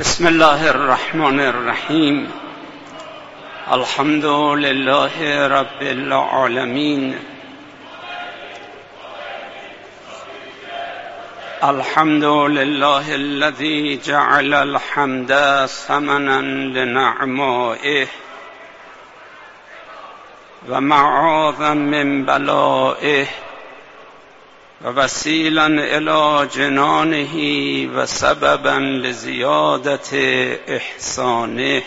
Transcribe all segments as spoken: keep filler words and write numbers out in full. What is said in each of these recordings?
بسم الله الرحمن الرحیم. الحمد لله رب العالمین. الحمد لله الذي جعل الحمد ثمنا لنعمائه و معاذا من بلائه و وسیلا الی جنانه و سببا لزیادت احسانه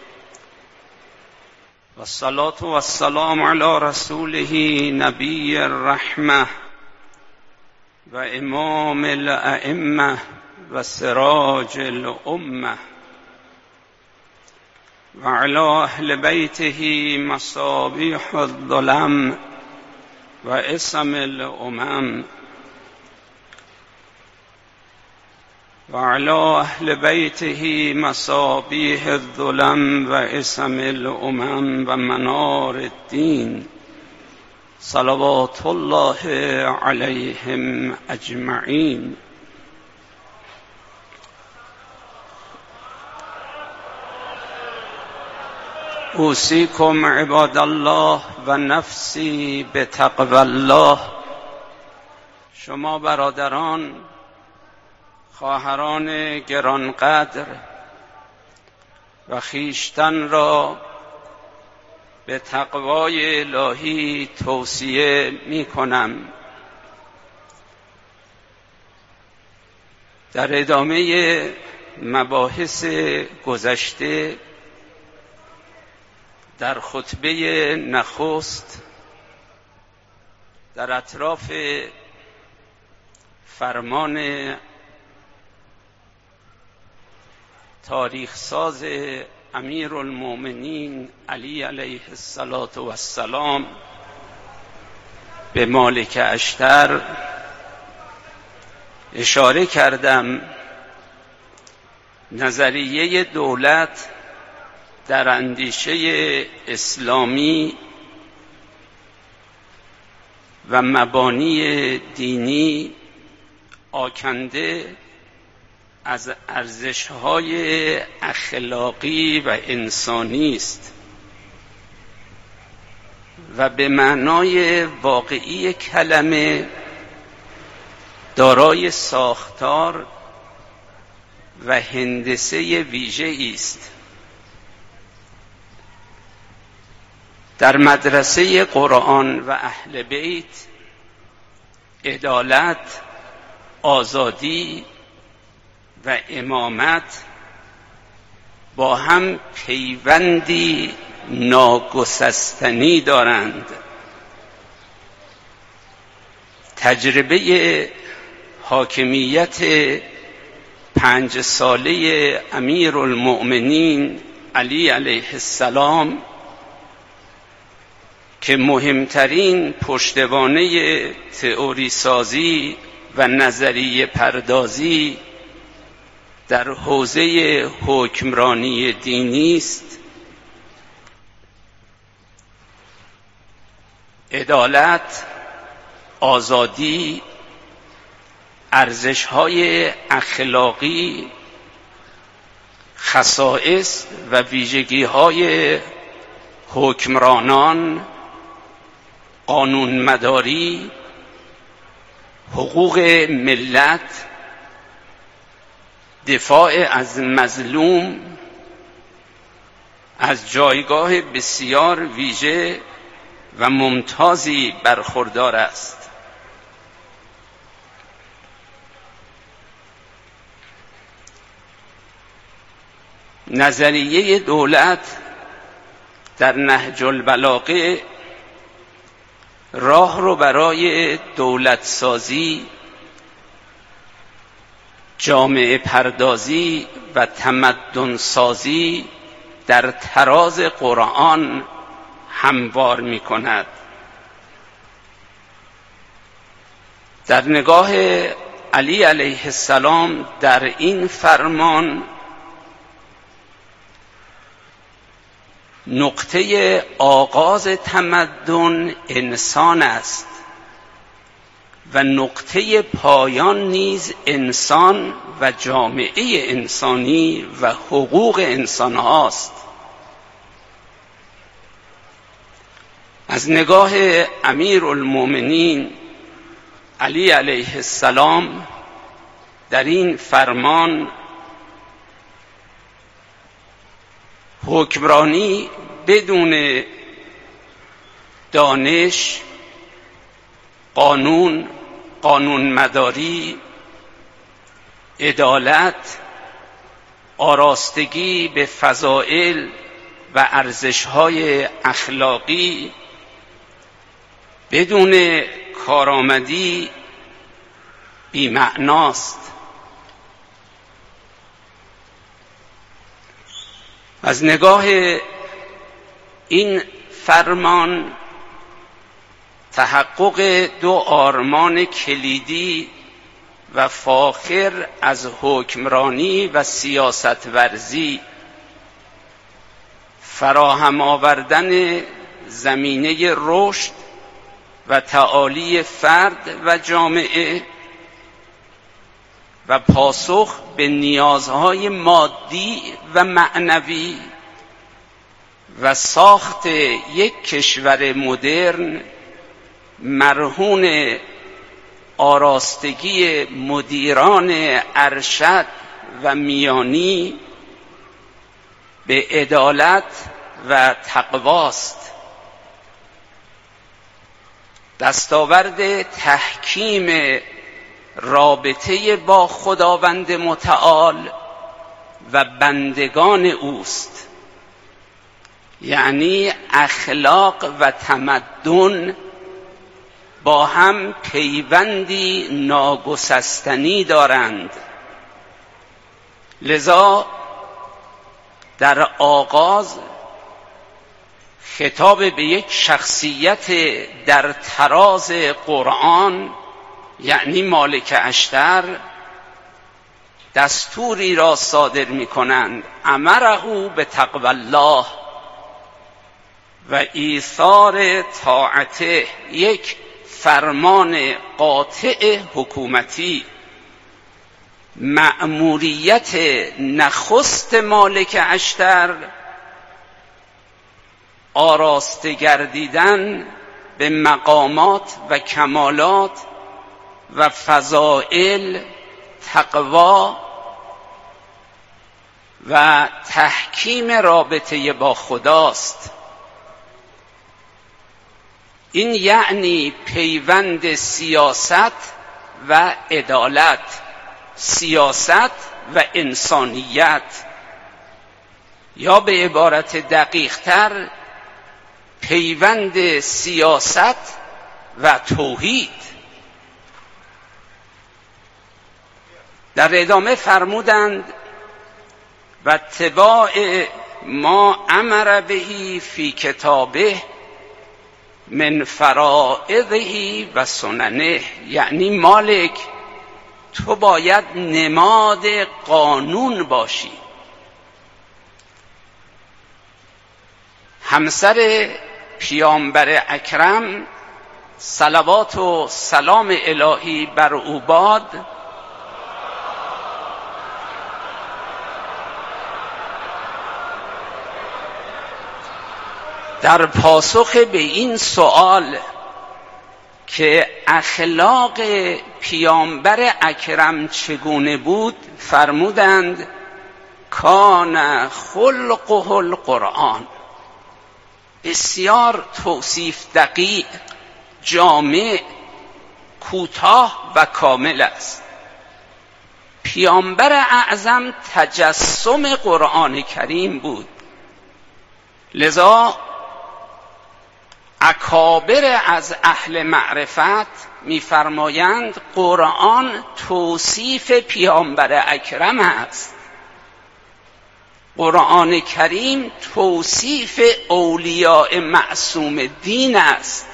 و الصلاة و السلام علی رسوله نبی الرحمه و امام الائمه و سراج الامه و علی اهل بیته مصابیح الظلم و اسم الامم و علی اهل بیته مصابیح الظلم و اسم الامم و منار الدین صلوات الله علیهم اجمعین. اوصیکم عباد الله و نفسی بتقوی الله. شما برادران، خواهران گرانقدر، و خویشتن را به تقوای الهی توصیه می کنم. در ادامه مباحث گذشته در خطبه نخست در اطراف فرمان تاریخ ساز امیرالمؤمنین علی علیه السلام به مالک اشتر اشاره کردم. نظریه دولت در اندیشه اسلامی و مبانی دینی آکنده از ارزش‌های اخلاقی و انسانی است و به معنای واقعی کلمه دارای ساختار و هندسه ویژه‌ای است. در مدرسه قرآن و اهل بیت عدالت، آزادی و امامت با هم پیوندی ناگسستنی دارند. تجربه حاکمیت پنج ساله امیرالمؤمنین علی علیه السلام که مهمترین پشتوانه تئوری سازی و نظریه پردازی در حوزه حکمرانی دینی است، عدالت، آزادی، ارزش‌های اخلاقی، خصائص و ویژگی‌های حکمرانان، قانونمداری، حقوق ملت، دفاع از مظلوم از جایگاه بسیار ویژه و ممتازی برخوردار است. نظریه دولت در نهج البلاغه راه رو برای دولت سازی، جامعه پردازی و تمدن سازی در تراز قرآن هموار می کند. در نگاه علی علیه السلام در این فرمان نقطه آغاز تمدن انسان است و نقطه پایان نیز انسان و جامعه انسانی و حقوق انسان هاست. از نگاه امیرالمومنین علی علیه السلام در این فرمان حکمرانی بدون دانش، قانون، قانون مداری، عدالت، آراستگی به فضائل و ارزش‌های اخلاقی، بدون کارآمدی بی‌معناست. از نگاه این فرمان تحقق دو آرمان کلیدی و فاخر از حکمرانی و سیاست ورزی، فراهم آوردن زمینه رشد و تعالی فرد و جامعه و پاسخ به نیازهای مادی و معنوی و ساخت یک کشور مدرن مرهون آراستگی مدیران ارشد و میانی به عدالت و تقواست. دستاورد تحکیم رابطه با خداوند متعال و بندگان اوست، یعنی اخلاق و تمدن با هم پیوندی ناگسستنی دارند. لذا در آغاز خطاب به یک شخصیت در تراز قرآن، یعنی مالک اشتر، دستوری را صادر می کنند: امره به تقوی الله و ایثار طاعته، یک فرمان قاطع حکومتی. مأموریت نخست مالک اشتر آراسته گردیدن به مقامات و کمالات و فضائل، تقوا و تحکیم رابطه با خداست. این یعنی پیوند سیاست و عدالت، سیاست و انسانیت، یا به عبارت دقیق تر پیوند سیاست و توحید. در ادامه فرمودند: و اتباع ما امر بهی فی کتابه من فرائضه و سننه، یعنی مالک تو باید نماد قانون باشی. همسر پیامبر اکرم صلوات و سلام الهی بر او باد در پاسخ به این سؤال که اخلاق پیامبر اکرم چگونه بود فرمودند: کان خلقه القرآن. بسیار توصیف دقیق، جامع، کوتاه و کامل است. پیامبر اعظم تجسم قرآن کریم بود. لذا اکابر از اهل معرفت می‌فرمایند قرآن توصیف پیامبر اکرم است. قرآن کریم توصیف اولیاء معصوم دین است.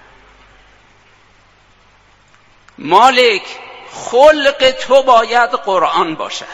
مالک خلق تو باید قرآن باشد.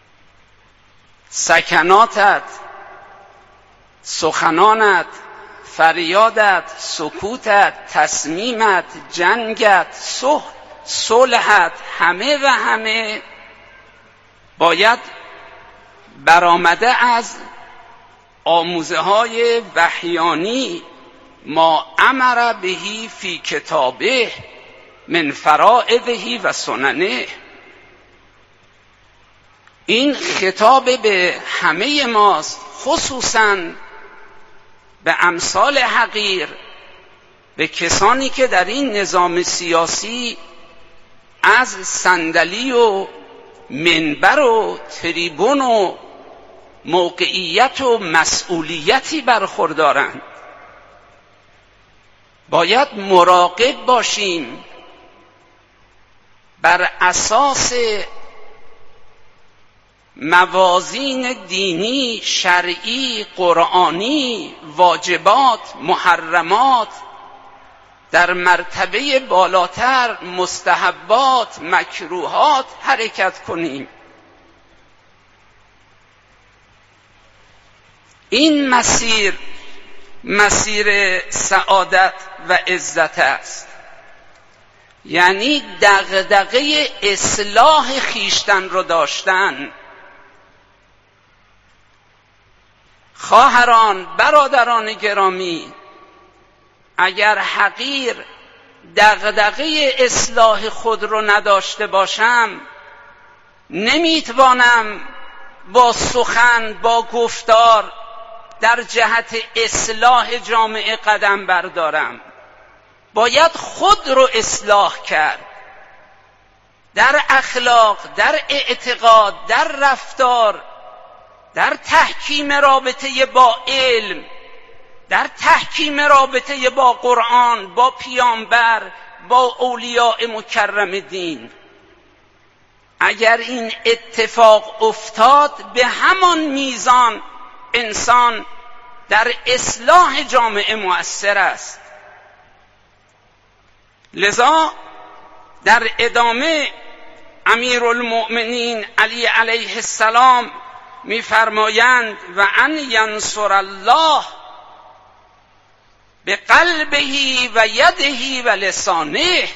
سکناتت، سخنانت، فریادت، سکوتت، تصمیمت، جنگت، صلحت، همه و همه باید برآمده از آموزه های وحیانی ما امر بهی فی کتابه من فرائضه و سننه. این خطاب به همه ماست، خصوصاً به امثال حقیر، به کسانی که در این نظام سیاسی از صندلی و منبر و تریبون و موقعیت و مسئولیتی برخوردارند. باید مراقب باشیم بر اساس موازین دینی، شرعی، قرآنی، واجبات، محرمات، در مرتبه بالاتر مستحبات، مکروهات حرکت کنیم. این مسیر مسیر سعادت و عزت است، یعنی دغدغه اصلاح خیشتن رو داشتن. خواهران، برادران گرامی، اگر حقیر دغدغه اصلاح خود رو نداشته باشم، نمیتوانم با سخن، با گفتار در جهت اصلاح جامعه قدم بردارم. باید خود رو اصلاح کرد، در اخلاق، در اعتقاد، در رفتار، در تحکیم رابطه با علم، در تحکیم رابطه با قرآن، با پیامبر، با اولیاء مکرم دین. اگر این اتفاق افتاد، به همان میزان انسان در اصلاح جامعه مؤثر است. لذا در ادامه امیرالمؤمنین علی علیه السلام می‌فرمایند و ان ینصر الله به قلبه و یده و لسانه.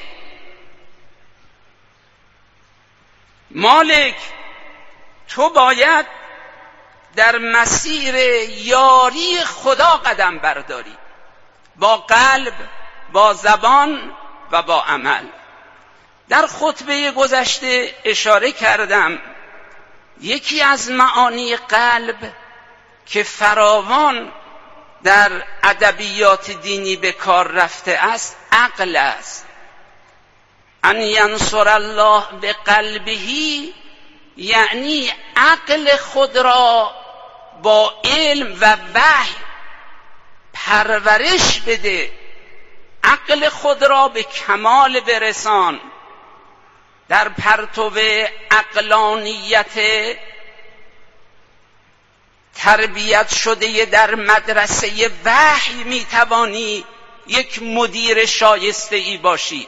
مالک، تو باید در مسیر یاری خدا قدم برداری، با قلب، با زبان و با عمل. در خطبه گذشته اشاره کردم یکی از معانی قلب که فراوان در ادبیات دینی به کار رفته است، عقل است. ان ینصر الله به قلبه، یعنی عقل خود را با علم و وحی پرورش بده، عقل خود را به کمال برسان. در پرتو عقلانیت تربیت شده در مدرسه وحی میتوانی یک مدیر شایسته ای باشی.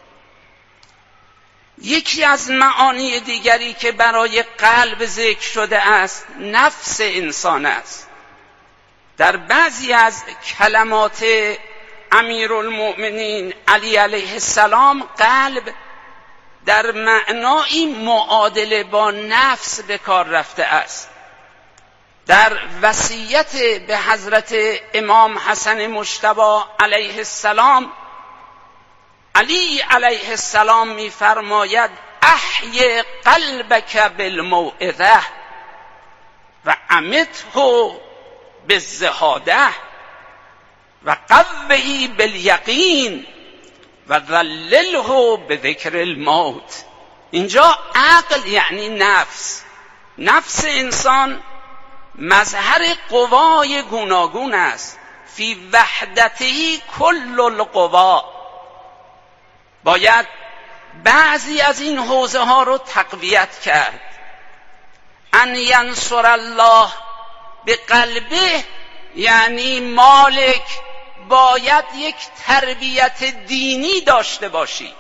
یکی از معانی دیگری که برای قلب ذکر شده است، نفس انسان است. در بعضی از کلمات امیرالمؤمنین علی علیه السلام قلب در معنای معادله با نفس به کار رفته است. در وصیت به حضرت امام حسن مجتبی علیه السلام، علی علیه السلام می‌فرماید احی قلبک بالموعظه و امته بالزهاده و قوه بالیقین و ذلله بذکر الموت. اینجا عقل یعنی نفس. نفس انسان مظهر قوای گوناگون است. فی وحدته کل القوا. باید بعضی از این حوزه ها رو تقویت کرد. ان ینصر الله به قلبه، یعنی مالک باید یک تربیت دینی داشته باشی.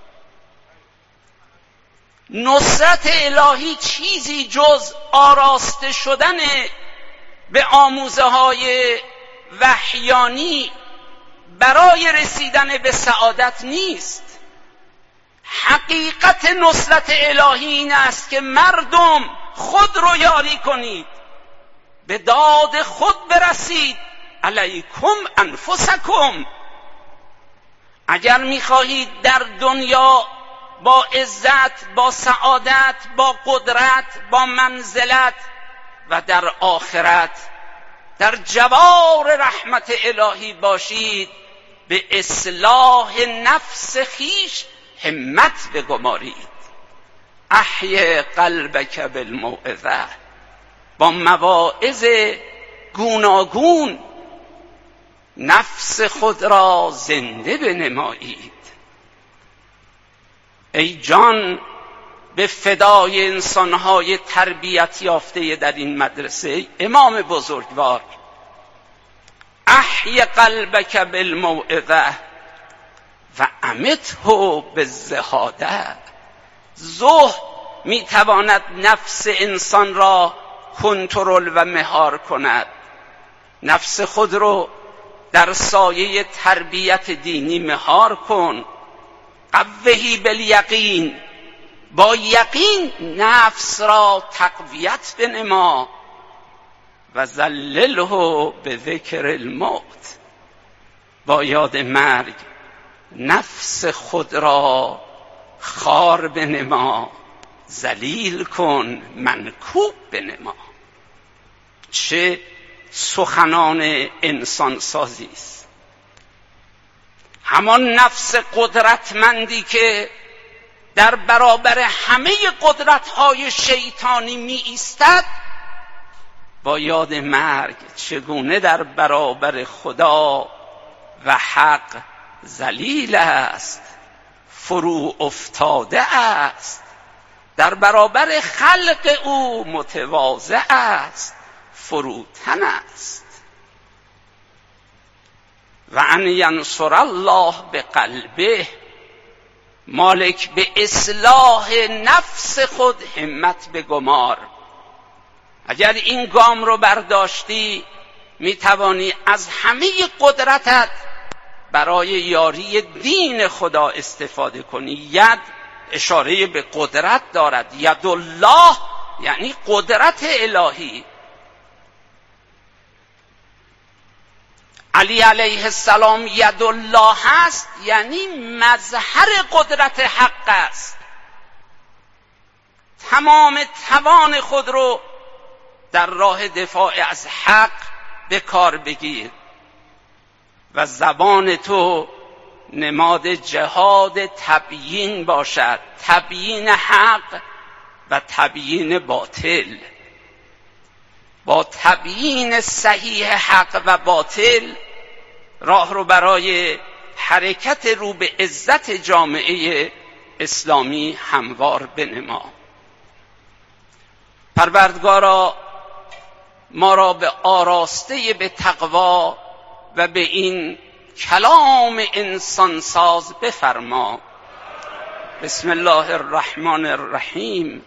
نصرت الهی چیزی جز آراسته شدن به آموزه های وحیانی برای رسیدن به سعادت نیست. حقیقت نصرت الهی این است که مردم خود رو یاری کنید، به داد خود برسید. علیکم انفسکم. اگر میخواهید در دنیا با عزت، با سعادت، با قدرت، با منزلت و در آخرت در جوار رحمت الهی باشید، به اصلاح نفس خیش همت بگمارید. احی قلبک بالموعظه، با مواعظ گوناگون نفس خود را زنده بنمایید. ای جان به فدای انسانهای تربیت یافته در این مدرسه، امام بزرگوار، احی قلبک بالموعظه و امته بالزهاده. زهد میتواند نفس انسان را کنترل و مهار کند. نفس خود رو در سایه تربیت دینی مهار کن. قوهی بالیقین، با یقین نفس را تقویت بنما. و ذلله به ذکر الموت، با یاد مرگ نفس خود را خار بنما، ذلیل کن، منکوب بنما. چه سخنان انسان سازی است! همان نفس قدرتمندی که در برابر همه قدرت‌های شیطانی می ایستد، با یاد مرگ چگونه در برابر خدا و حق ذلیل است، فرو افتاده است، در برابر خلق او متواضع است، فروتن است. و ان ینصر الله به قلبه، مالک به اصلاح نفس خود همت بگمار. اگر این گام رو برداشتی، میتوانی از همه قدرتت برای یاری دین خدا استفاده کنی. ید اشاره به قدرت دارد. ید الله یعنی قدرت الهی. علی علیه السلام ید الله است، یعنی مظهر قدرت حق است. تمام توان خود رو در راه دفاع از حق به کار بگیر و زبان تو نماد جهاد تبیین باشد، تبیین حق و تبیین باطل. با تبیین صحیح حق و باطل راه رو برای حرکت رو به عزت جامعه اسلامی هموار بنما. پروردگارا ما را به آراسته به تقوا و به این کلام انسانساز بفرما. بسم الله الرحمن الرحیم.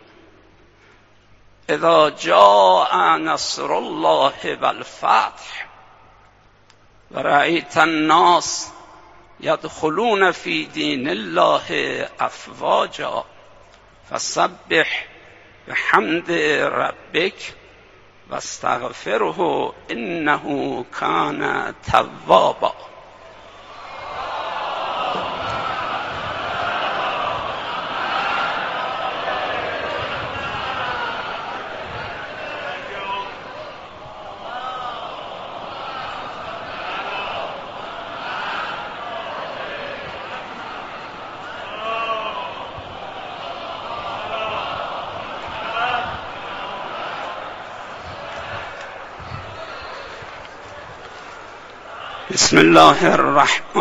اذا جاء نصر الله والفتح و رأیت الناس یدخلون فی دین الله افواجا فسبح بحمد ربک واستغفره انه کان توابا. بسم الله الرحمن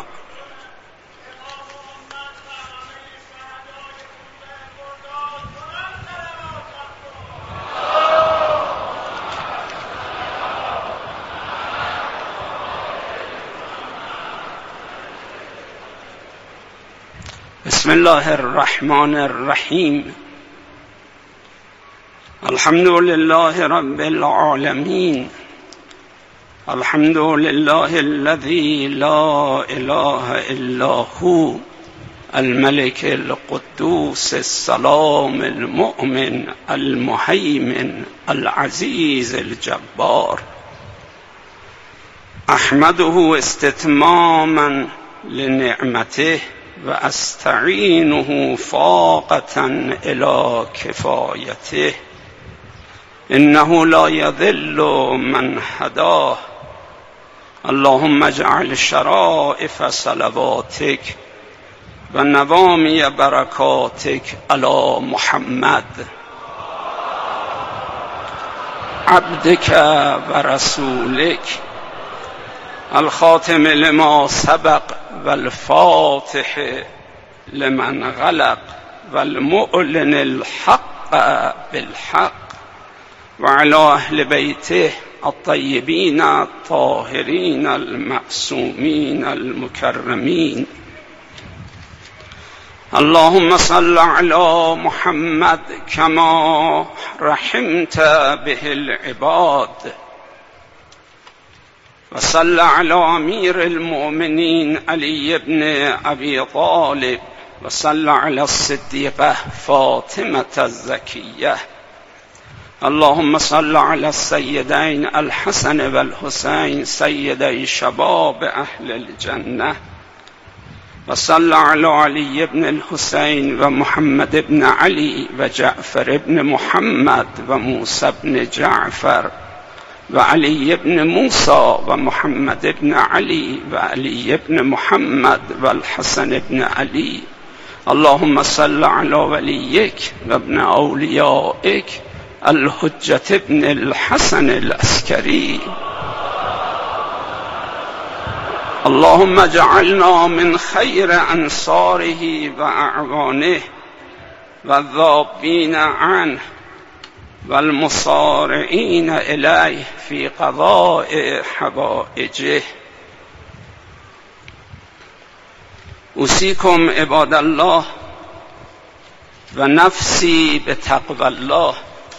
بسم الله الرحمن الرحیم. الحمد لله رب العالمین الحمد لله الذي لا اله الا هو الملك القدوس السلام المؤمن المهيمن العزيز الجبار. احمده استتماما لنعمته و استعینه فاقة الى کفایته. انه لا یذل من هداه. اللهم اجعل شرائف صلواتك و نوامی برکاتک علی محمد عبدک و رسولک الخاتم لما سبق و الفاتح لمن غلق و المعلن الحق بالحق و علی اهل بیته الطیبین الطاهرین المعصومین المکرمین. اللهم صل على محمد كما رحمت به العباد وصل على امير المؤمنين علي بن ابي طالب وصل على الصديقة فاطمة الزكية. اللهم صل على السيدين الحسن والحسين سيدي شباب اهل الجنة وصل على علي بن الحسين ومحمد بن علي وجعفر بن محمد وموسى بن جعفر وعلي بن موسى ومحمد بن علي وعلي بن محمد والحسن بن علي. اللهم صل على وليك وابن أوليائك الحجة بن الحسن العسكري. اللهم اجعلنا من خير أنصاره وأعوانه والذابين عنه والمصارعين إليه في قضاء حوائجه. أوصيكم عباد الله و نفسی به تقوی الله.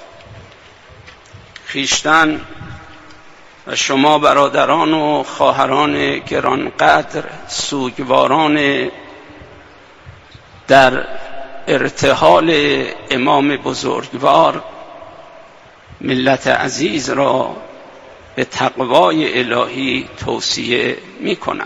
خویشتن و شما برادران و خواهران گرانقدر سوگواران در ارتحال امام بزرگوار ملت عزیز را به تقوای الهی توصیه می کنم.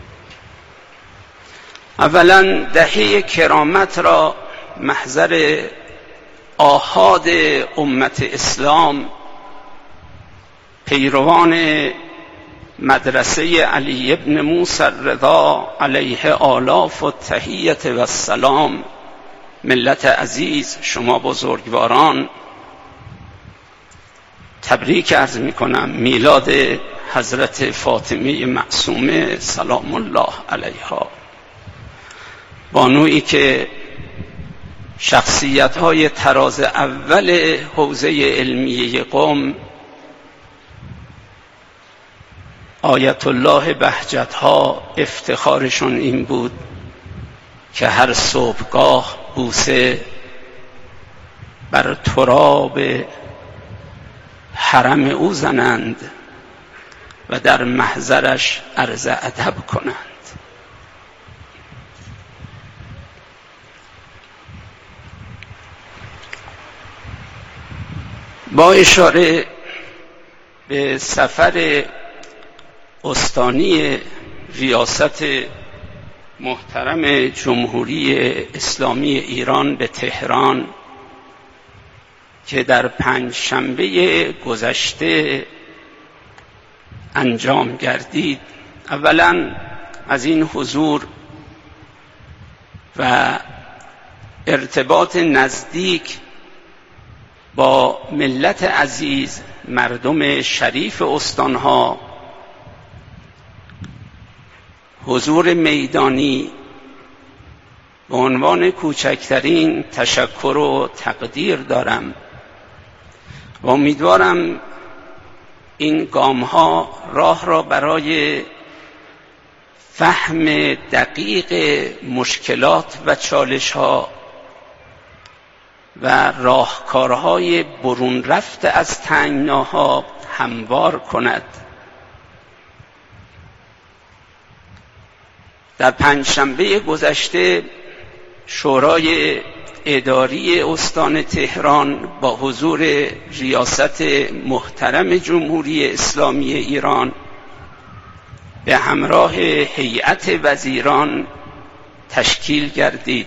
اولا دهه کرامت را محضر آحاد امت اسلام پیروان مدرسه علی ابن موسی الرضا علیه آلاف و تحیت و السلام، ملت عزیز، شما بزرگواران، تبریک عرض می کنم میلاد حضرت فاطمه معصومه سلام الله علیها، بانویی که شخصیت های تراز اول حوزه علمیه قم، آیت الله بهجت ها، افتخارشون این بود که هر صبحگاه بوسه بر تراب حرم او زنند و در محضرش عرض ادب کنند. با اشاره به سفر استانی ریاست محترم جمهوری اسلامی ایران به تهران که در پنج شنبه گذشته انجام گردید، اولا از این حضور و ارتباط نزدیک با ملت عزیز، مردم شریف استانها، حضور میدانی، به عنوان کوچکترین تشکر و تقدیر دارم و امیدوارم این گام‌ها راه را برای فهم دقیق مشکلات و چالش‌ها و راهکارهای برون رفته از تنگناها هموار کند در پنجشنبه گذشته شورای اداری استان تهران با حضور ریاست محترم جمهوری اسلامی ایران به همراه هیئت وزیران تشکیل گردید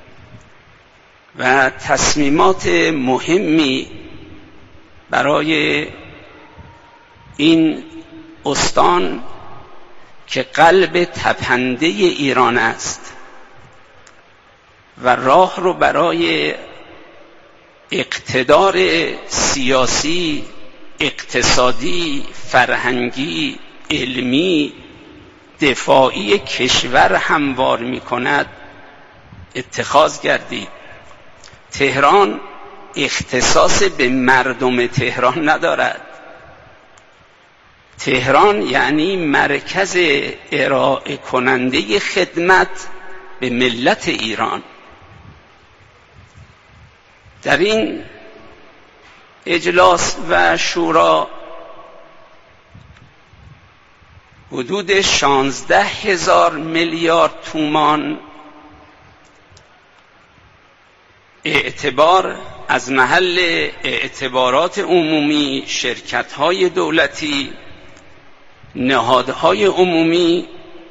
و تصمیمات مهمی برای این استان که قلب تپنده ایران است و راه رو برای اقتدار سیاسی، اقتصادی، فرهنگی، علمی، دفاعی کشور هموار می کند اتخاذ گردید. تهران اختصاص به مردم تهران ندارد. تهران یعنی مرکز ارائه کننده خدمت به ملت ایران. در این اجلاس و شورا حدود شانزده هزار میلیارد تومان اعتبار از محل اعتبارات عمومی، شرکت‌های دولتی، نهادهای عمومی،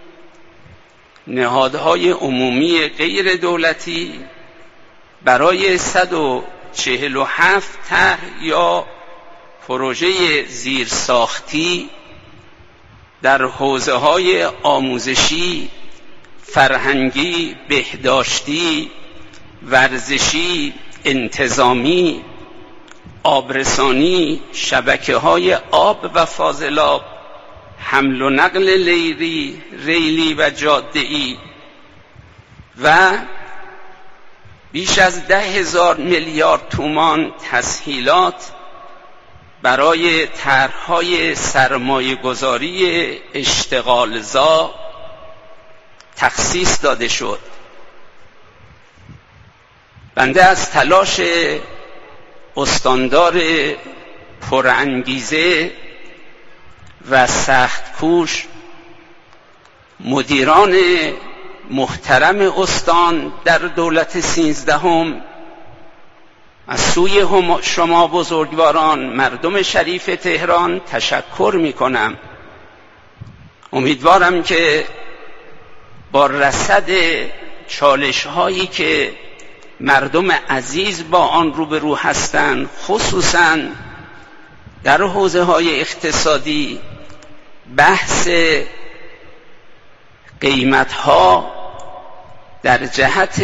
نهادهای عمومی غیر دولتی برای صد و چهل و هفت طرح یا پروژه زیرساختی در حوزه‌های آموزشی، فرهنگی، بهداشتی، ورزشی، انتظامی، آبرسانی، شبکه‌های آب و فاضلاب، حمل و نقل لیلی، ریلی و جاده‌ای و بیش از ده هزار میلیارد تومان تسهیلات برای طرح‌های سرمایه‌گذاری اشتغالزا تخصیص داده شد. بنده از تلاش استاندار پرانگیزه و سخت کوش مدیران محترم استان در دولت سیزدهم از سوی شما بزرگواران مردم شریف تهران تشکر می کنم. امیدوارم که با رصد چالش هایی که مردم عزیز با آن روبرو هستند، خصوصاً در حوزه های اقتصادی، بحث قیمت ها در جهت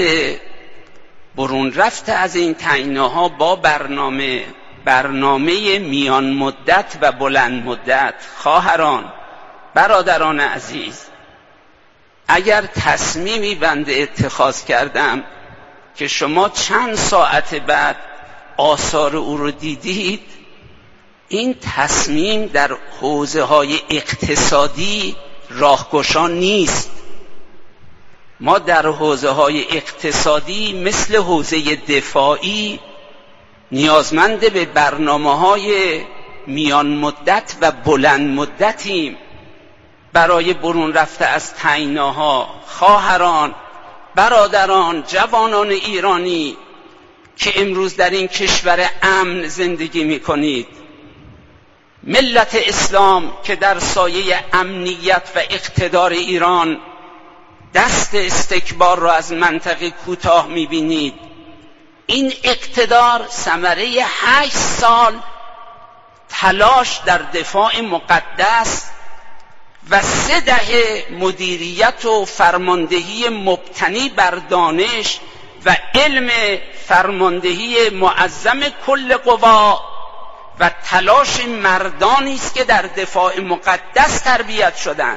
برون رفت از این تعیین‌ها با برنامه برنامه میان مدت و بلند مدت. خواهران، برادران عزیز، اگر تصمیمی بنده اتخاذ کردم که شما چند ساعت بعد آثار او رو دیدید، این تصمیم در حوزه های اقتصادی راهگشا نیست. ما در حوزه های اقتصادی مثل حوزه دفاعی نیازمند به برنامه های میان مدت و بلند مدتیم برای برون رفته از تعیین‌ها. خواهران، برادران، جوانان ایرانی که امروز در این کشور امن زندگی می کنید، ملت اسلام که در سایه امنیت و اقتدار ایران دست استکبار را از منطقه کوتاه می بینید، این اقتدار ثمره هشت سال تلاش در دفاع مقدس و سه دهه مدیریت و فرماندهی مبتنی بر دانش و علم فرماندهی معظم کل قوا و تلاش مردانی است که در دفاع مقدس تربیت شدند.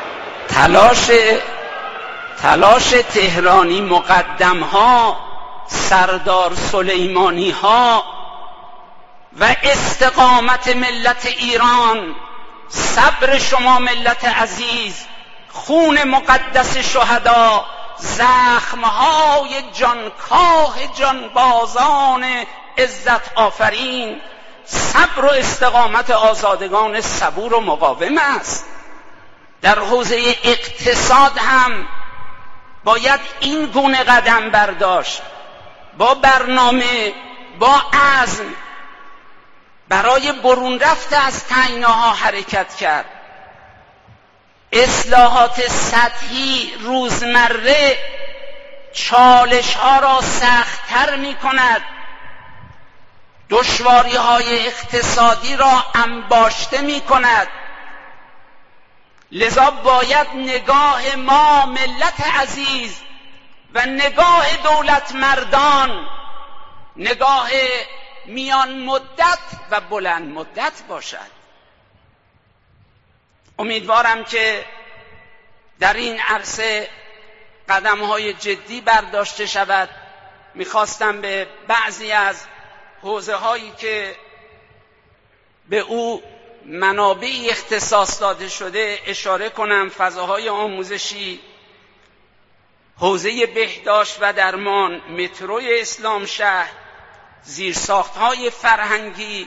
تلاش تلاش تهرانی مقدم ها سردار سلیمانی ها و استقامت ملت ایران، صبر شما ملت عزیز، خون مقدس شهدا، زخمهای جانکاه جانبازان عزت آفرین، صبر و استقامت آزادگان صبور و مقاوم است. در حوزه اقتصاد هم باید این گونه قدم برداشت، با برنامه، با عزم برای برون رفت از تنگناها حرکت کرد. اصلاحات سطحی روزمره چالش ها را سخت‌تر می کند، دشواری های اقتصادی را انباشته می کند. لذا باید نگاه ما ملت عزیز و نگاه دولت مردان نگاه میان مدت و بلند مدت باشد. امیدوارم که در این عرصه قدم‌های جدی برداشته شود. میخواستم به بعضی از حوزه‌هایی که به او منابعی اختصاص داده شده اشاره کنم. فضاهای آموزشی، حوزه بهداشت و درمان، متروی اسلام شهر، زیرساخت‌های فرهنگی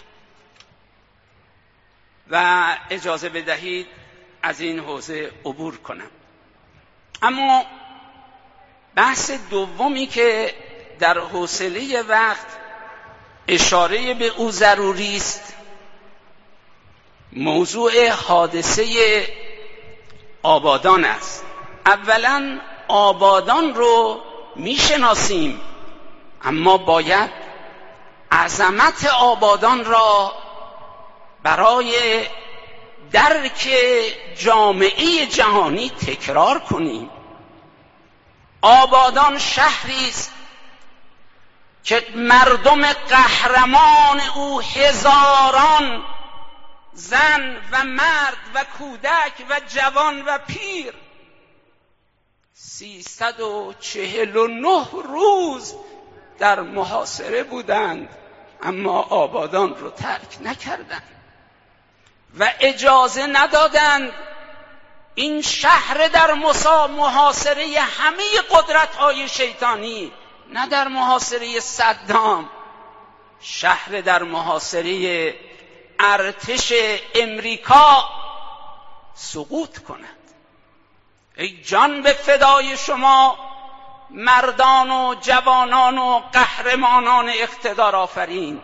و اجازه بدهید از این حوزه عبور کنم. اما بحث دومی که در حوصله وقت اشاره به او ضروری است، موضوع حادثه آبادان است. اولا آبادان رو میشناسیم، اما باید عظمت آبادان را برای درک جامعه جهانی تکرار کنیم. آبادان شهری است که مردم قهرمان او هزاران زن و مرد و کودک و جوان و پیر سیصد و چهل و نه روز در محاصره بودند، اما آبادان رو ترک نکردند و اجازه ندادند این شهر در محاصره همه قدرت‌های شیطانی، نه در محاصره صدام، شهر در محاصره ارتش امریکا سقوط کند. ای جان به فدای شما مردان و جوانان و قهرمانان اقتدار آفرین.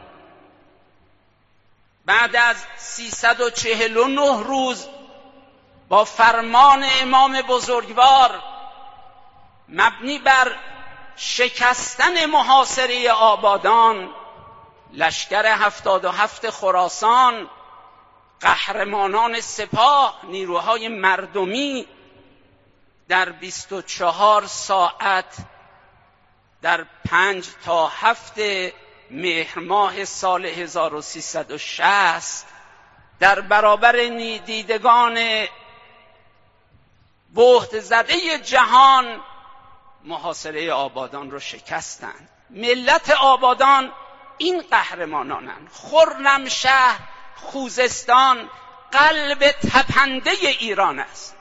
بعد از سیصد و چهل و نه روز با فرمان امام بزرگوار مبنی بر شکستن محاصره آبادان، لشکر هفتاد و هفت خراسان، قهرمانان سپاه، نیروهای مردمی در بیست و چهار ساعت در پنج تا هفت مهر ماه سال هزار و سیصد و شصت در برابر دیدگان بهت زده جهان محاصره آبادان رو شکستند. ملت آبادان این قهرمانانند. خرمشهر، خوزستان قلب تپنده ایران است.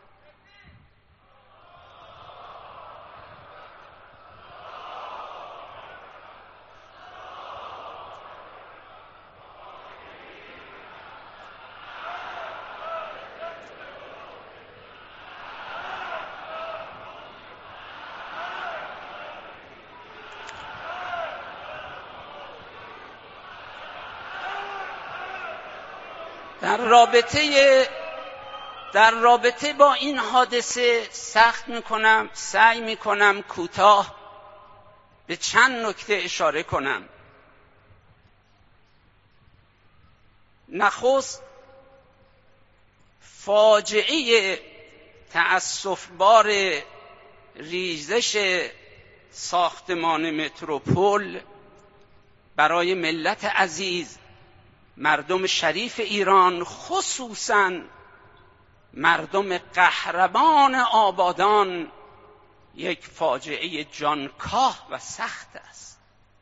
در رابطه در رابطه با این حادثه سخت میکنم سعی میکنم کوتاه به چند نکته اشاره کنم. نخست فاجعه تأسفبار ریزش ساختمان متروپول برای ملت عزیز، مردم شریف ایران، خصوصاً مردم قهرمان آبادان یک فاجعه جانکاه و سخت است.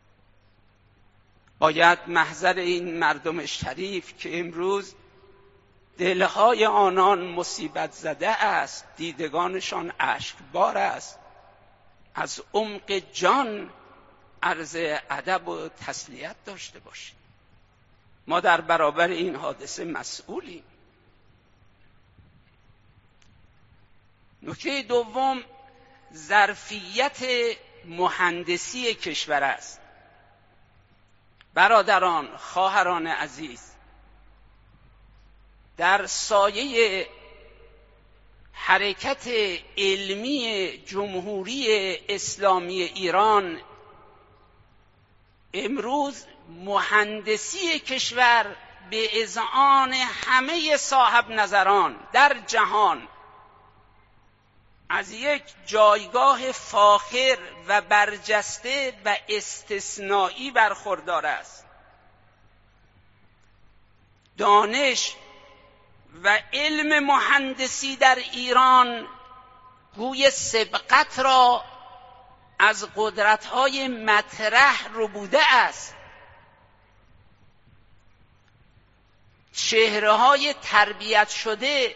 باید محضر این مردم شریف که امروز دلهای آنان مصیبت زده است، دیدگانشان اشکبار است، از عمق جان عرض ادب و تسلیت داشته باشیم. ما در برابر این حادثه مسئولیم. نکته دوم ظرفیت مهندسی کشور است. برادران، خواهران عزیز، در سایه حرکت علمی جمهوری اسلامی ایران امروز مهندسی کشور به اذعان همه صاحب نظران در جهان از یک جایگاه فاخر و برجسته و استثنایی برخوردار است. دانش و علم مهندسی در ایران گوی سبقت را از قدرت‌های مطرح ربوده است. چهره‌های تربیت شده،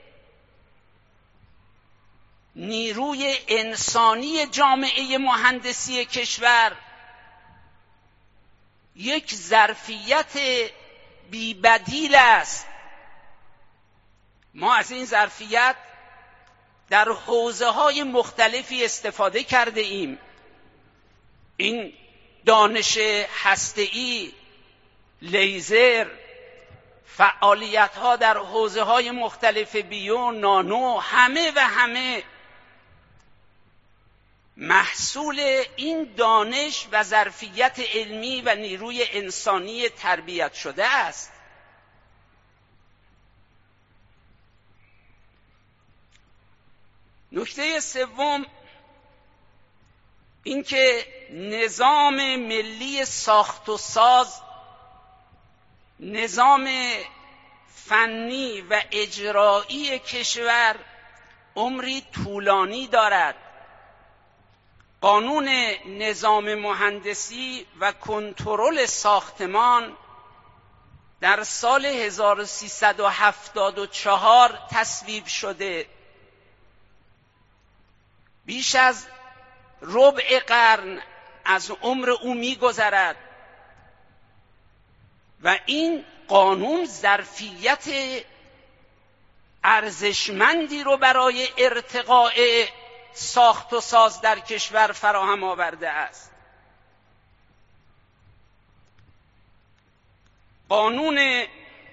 نیروی انسانی جامعه مهندسی کشور یک ظرفیت بی‌بدیل است. ما از این ظرفیت در حوزه‌های مختلفی استفاده کرده ایم. این دانش هسته‌ای، لیزر، فعالیت‌ها در حوزه‌های مختلف بیو، نانو، همه و همه محصول این دانش و ظرفیت علمی و نیروی انسانی تربیت شده است. نکته سوم اینکه نظام ملی ساخت و ساز، نظام فنی و اجرایی کشور عمری طولانی دارد. قانون نظام مهندسی و کنترل ساختمان در سال هزار و سیصد و هفتاد و چهار تصویب شده. بیش از ربع قرن از عمر او می‌گذرد و این قانون ظرفیت ارزشمندی رو برای ارتقاء ساخت و ساز در کشور فراهم آورده است. قانون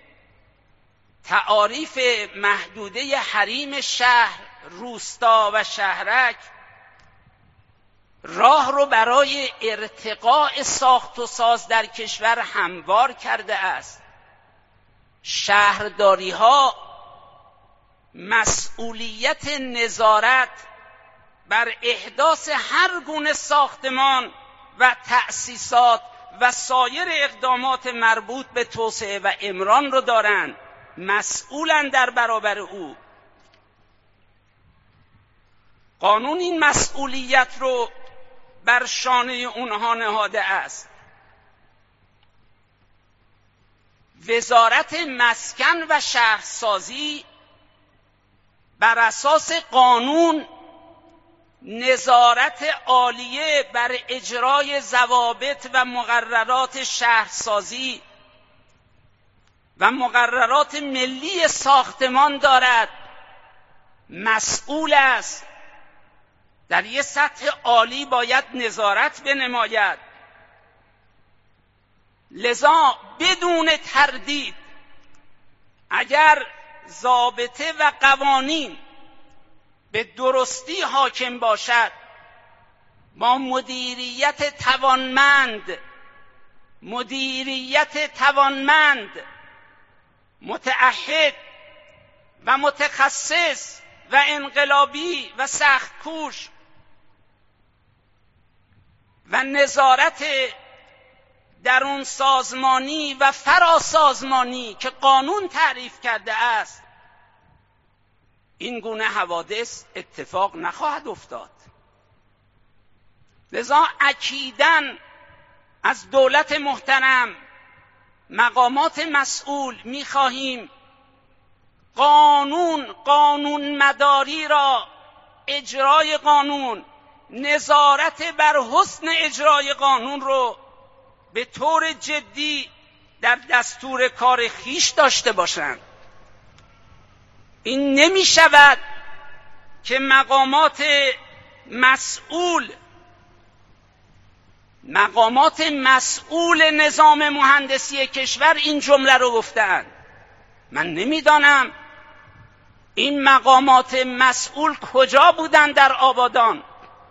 تعاریف محدوده حریم شهر، روستا و شهرک راه رو برای ارتقاء ساخت و ساز در کشور هموار کرده است. شهرداری‌ها مسئولیت نظارت بر احداث هر گونه ساختمان و تأسیسات و سایر اقدامات مربوط به توسعه و عمران رو دارند، مسئولند در برابر او. قانون این مسئولیت رو بر شانه اونها نهاده است. وزارت مسکن و شهرسازی بر اساس قانون نظارت عالیه بر اجرای ضوابط و مقررات شهرسازی و مقررات ملی ساختمان دارد، مسئول است. در یک سطح عالی باید نظارت بنماید. لذا بدون تردید اگر ضابطه و قوانین به درستی حاکم باشد، با مدیریت توانمند مدیریت توانمند متعهد و متخصص و انقلابی و سخت کوش و نظارت درون سازمانی و فراسازمانی که قانون تعریف کرده است، این گونه حوادث اتفاق نخواهد افتاد. لذا اکیداً از دولت محترم، مقامات مسئول می‌خواهیم قانون، قانون مداری را، اجرای قانون، نظارت بر حسن اجرای قانون رو به طور جدی در دستور کار خیش داشته باشند. این نمی شود که مقامات مسئول مقامات مسئول نظام مهندسی کشور این جمله رو گفتند. من نمیدانم این مقامات مسئول کجا بودند در آبادان.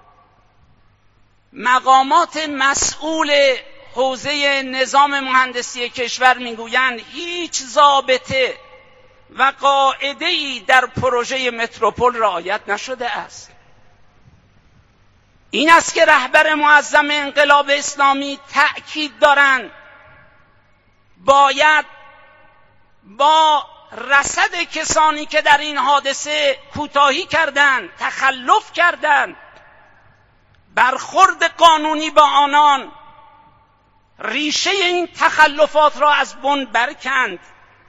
مقامات مسئول حوزه نظام مهندسی کشور میگویند هیچ ضابطه و قاعده‌ای در پروژه متروپول رعایت نشده است. این است که رهبر معظم انقلاب اسلامی تأکید دارند باید با رصد کسانی که در این حادثه کوتاهی کردند، تخلف کردند، برخورد قانونی با آنان ریشه این تخلفات را از بن برکند.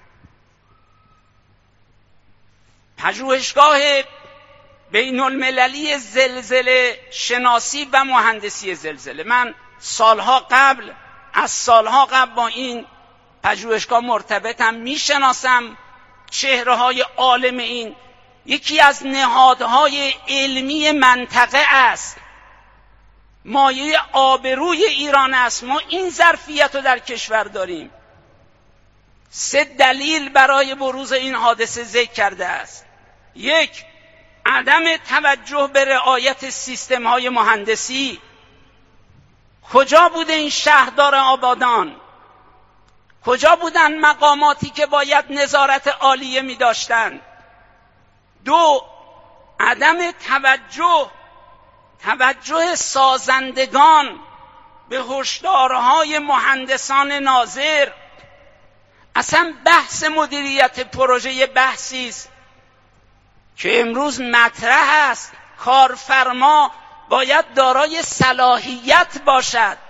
پژوهشگاه بین المللی زلزله شناسی و مهندسی زلزله، من سالها قبل از سالها قبل با این پژوهشگاه مرتبطم، میشناسم چهره های عالم این. یکی از نهادهای علمی منطقه است، مایه آبروی ایران است. ما این ظرفیت رو در کشور داریم. سه دلیل برای بروز این حادثه ذکر کرده است. یک، عدم توجه به رعایت سیستم های مهندسی. کجا بوده این شهردار آبادان؟ کجا بودن مقاماتی که باید نظارت عالیه می داشتن؟ دو، عدم توجه توجه سازندگان به هشدارهای مهندسان ناظر. اصلا بحث مدیریت پروژه بحثی است که امروز مطرح است. کارفرما باید دارای صلاحیت باشد.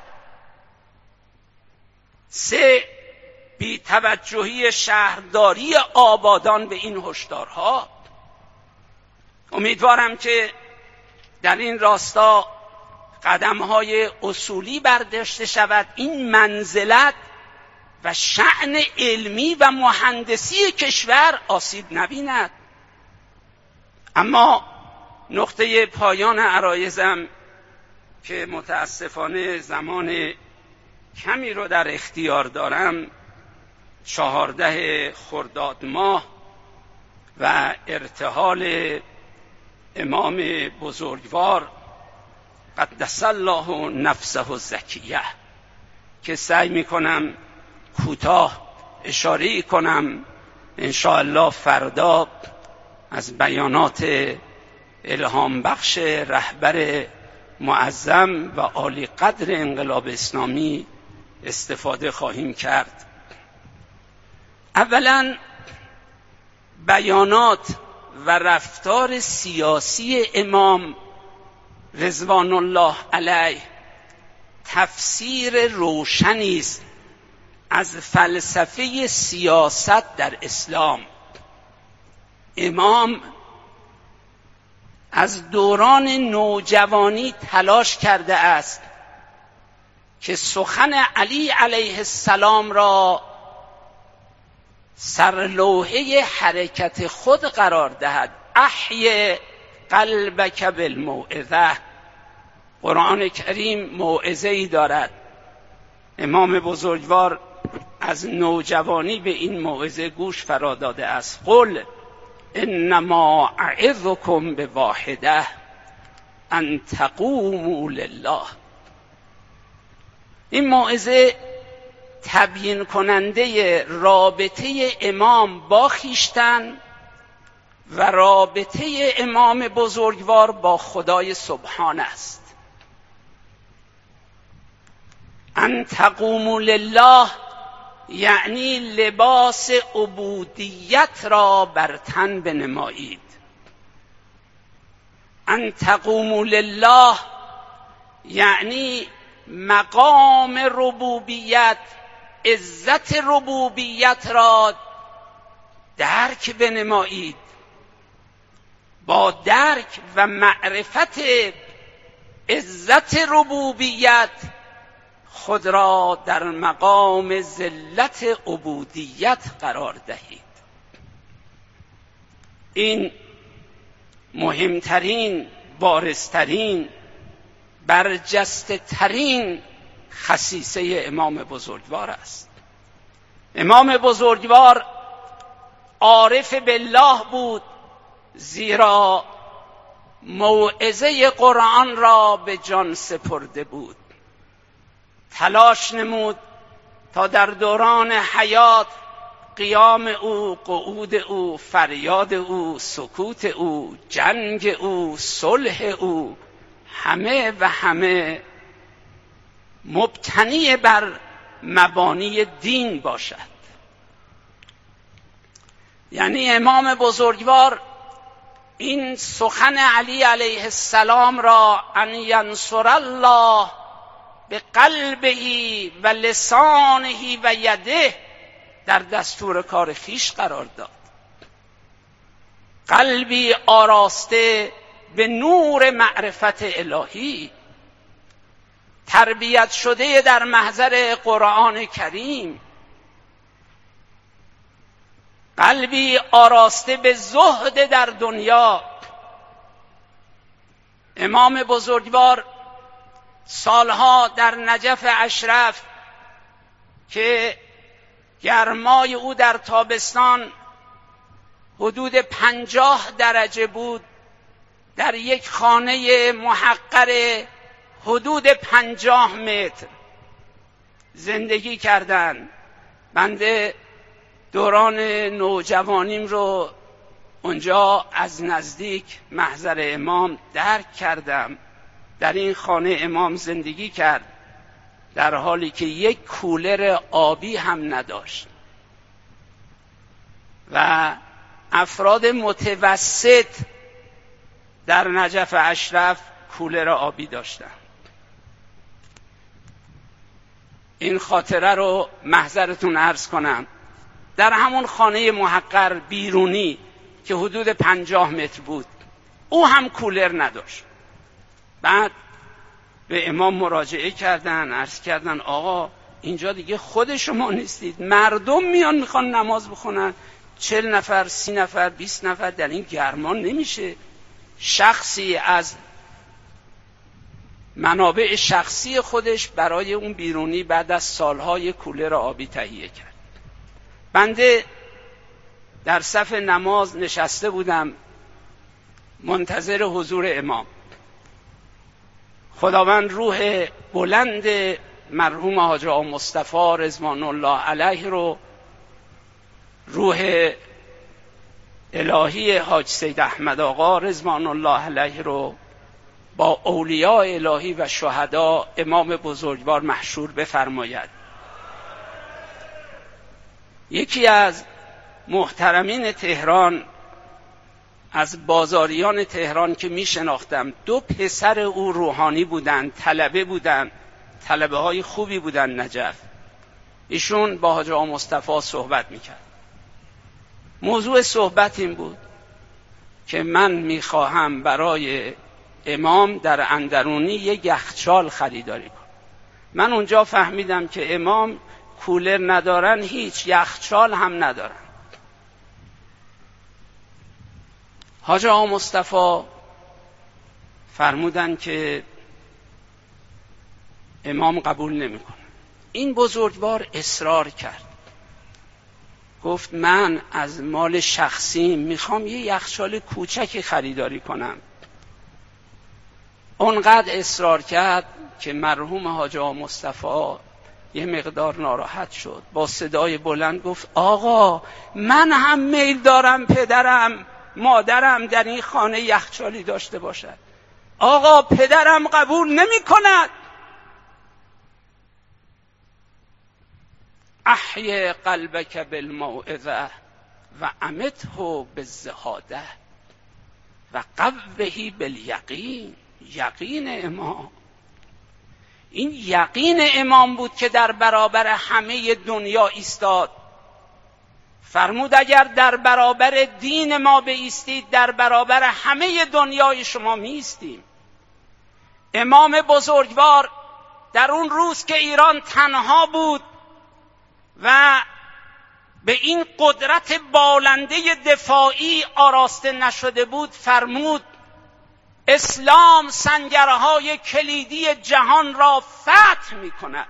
سه، بی توجهی شهرداری آبادان به این هشدارها. امیدوارم که در این راستا قدم‌های اصولی برداشته شود، این منزلت و شأن علمی و مهندسی کشور آسیب نبیند. اما نقطه پایان عرایضم که متاسفانه زمان کمی رو در اختیار دارم، چهارده خرداد ماه و ارتحال امام بزرگوار قدس الله نفسه الزکیه که سعی میکنم کوتاه اشاره کنم. انشاءالله فردا از بیانات الهام بخش رهبر معظم و عالی قدر انقلاب اسلامی استفاده خواهیم کرد. اولا بیانات و رفتار سیاسی امام رضوان الله علیه تفسیر روشنی است از فلسفه سیاست در اسلام. امام از دوران نوجوانی تلاش کرده است که سخن علی علیه السلام را سرلوحه حرکت خود قرار دهد. احی قلبک بالموعظه. قرآن کریم موعظه‌ای دارد. امام بزرگوار از نوجوانی به این موعظه گوش فرا داده است. قل انما اعظکم بواحده ان تقوموا لله. این موعظه تبیین کننده رابطه امام با خویشتن و رابطه امام بزرگوار با خدای سبحان است. ان تقوموا لله یعنی لباس عبودیت را بر تن بنمایید. ان تقوموا لله یعنی مقام ربوبیت، عزت ربوبیت را درک بنمایید. با درک و معرفت عزت ربوبیت خود را در مقام ذلت عبودیت قرار دهید. این مهمترین، بارزترین، برجسته ترین خصیصه امام بزرگوار است. امام بزرگوار عارف بالله بود، زیرا موعظه قرآن را به جان سپرده بود. تلاش نمود تا در دوران حیات قیام او، قعود او، فریاد او، سکوت او، جنگ او، صلح او، همه و همه مبتنی بر مبانی دین باشد. یعنی امام بزرگوار این سخن علی علیه السلام را ان ینصر الله به قلبه و لسانه و یده در دستور کار خویش قرار داد. قلبی آراسته به نور معرفت الهی، تربیت شده در محضر قرآن کریم، قلبی آراسته به زهد در دنیا. امام بزرگوار سالها در نجف اشرف که گرمای او در تابستان حدود پنجاه درجه بود، در یک خانه محقر حدود پنجاه متر زندگی کردند. بنده دوران نوجوانیم رو اونجا از نزدیک محضر امام درک کردم. در این خانه امام زندگی کرد در حالی که یک کولر آبی هم نداشت و افراد متوسط در نجف اشرف کولر آبی داشتن. این خاطره رو محضرتون عرض کنم. در همون خانه محقر بیرونی که حدود پنجاه متر بود، او هم کولر نداشت. بعد به امام مراجعه کردن، عرض کردن آقا اینجا دیگه خود شما نیستید، مردم میان میخوان نماز بخونن، چل نفر، سی نفر، بیست نفر در این گرمان نمیشه. شخصی از منابع شخصی خودش برای اون بیرونی بعد از سالهای کولر آبی تهیه کرد. بنده در صف نماز نشسته بودم منتظر حضور امام. خداوند روح بلند مرحوم حاج آقا مصطفی رضوان الله علیه رو، روح الهی حاج سید احمد آقا رضوان الله علیه رو با اولیاء الهی و شهدا امام بزرگوار محشور بفرماید. یکی از محترمین تهران، از بازاریان تهران که می شناختم، دو پسر او روحانی بودن، طلبه بودن، طلبه های خوبی بودن نجف. ایشون با حاج آقا مصطفی صحبت می کرد. موضوع صحبت این بود که من می خواهم برای امام در اندرونی یک یخچال خریداری کنم. من اونجا فهمیدم که امام کولر ندارن، هیچ یخچال هم ندارن. حاج آقا مصطفی فرمودن که امام قبول نمیکنه. این بزرگوار اصرار کرد، گفت من از مال شخصی میخوام یه یخچال کوچکی خریداری کنم. اونقدر اصرار کرد که مرحوم حاج آقا مصطفی یه مقدار ناراحت شد، با صدای بلند گفت آقا من هم میل دارم پدرم مادرم در این خانه یخچالی داشته باشد. آقا پدرم قبول نمی کند. احی قلبک بالموعظه و امته بالزهاده و قوه بالیقین. یقین امام این یقین امام بود که در برابر همه دنیا ایستاد. فرمود اگر در برابر دین ما بایستید، در برابر همه دنیای شما می ایستیم. امام بزرگوار در اون روز که ایران تنها بود و به این قدرت بالنده دفاعی آراسته نشده بود، فرمود اسلام سنگرهای کلیدی جهان را فتح می کند.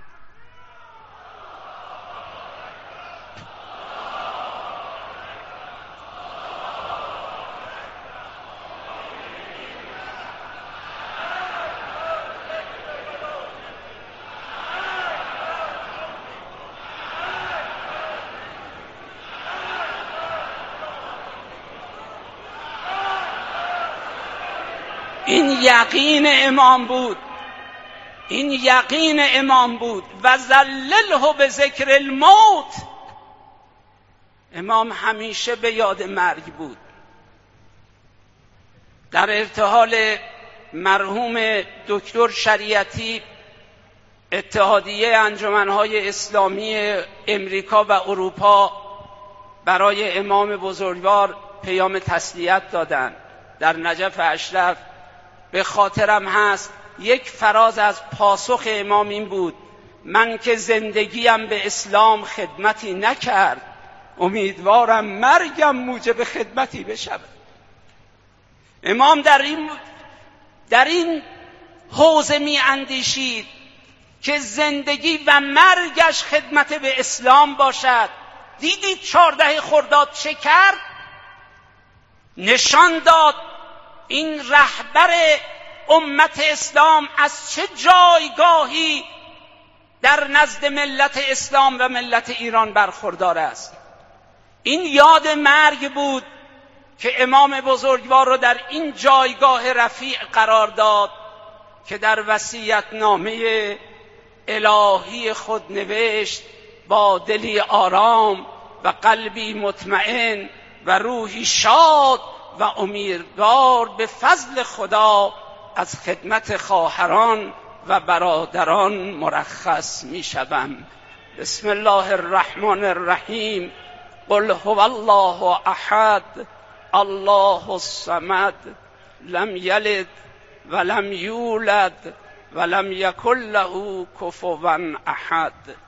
این یقین امام بود، این یقین امام بود. و ذلله به ذکر الموت. امام همیشه به یاد مرگ بود. در ارتحال مرحوم دکتر شریعتی، اتحادیه انجمنهای اسلامی امریکا و اروپا برای امام بزرگوار پیام تسلیت دادند. در نجف اشرف به خاطرم هست یک فراز از پاسخ امام این بود: من که زندگیم به اسلام خدمتی نکرد، امیدوارم مرگم موجب خدمتی بشود. امام در این در این حوزه می اندیشید که زندگی و مرگش خدمت به اسلام باشد. دیدید چهارده خرداد چه کرد؟ نشان داد این رهبر امت اسلام از چه جایگاهی در نزد ملت اسلام و ملت ایران برخوردار است. این یاد مرگ بود که امام بزرگوار رو در این جایگاه رفیع قرار داد که در وصیت‌نامه الهی خود نوشت: با دلی آرام و قلبی مطمئن و روحی شاد و امیدوار به فضل خدا از خدمت خواهران و برادران مرخص می شوم. بسم الله الرحمن الرحیم. قل هو الله احد الله الصمد لم یلد ولم یولد ولم یکن له کفوا احد.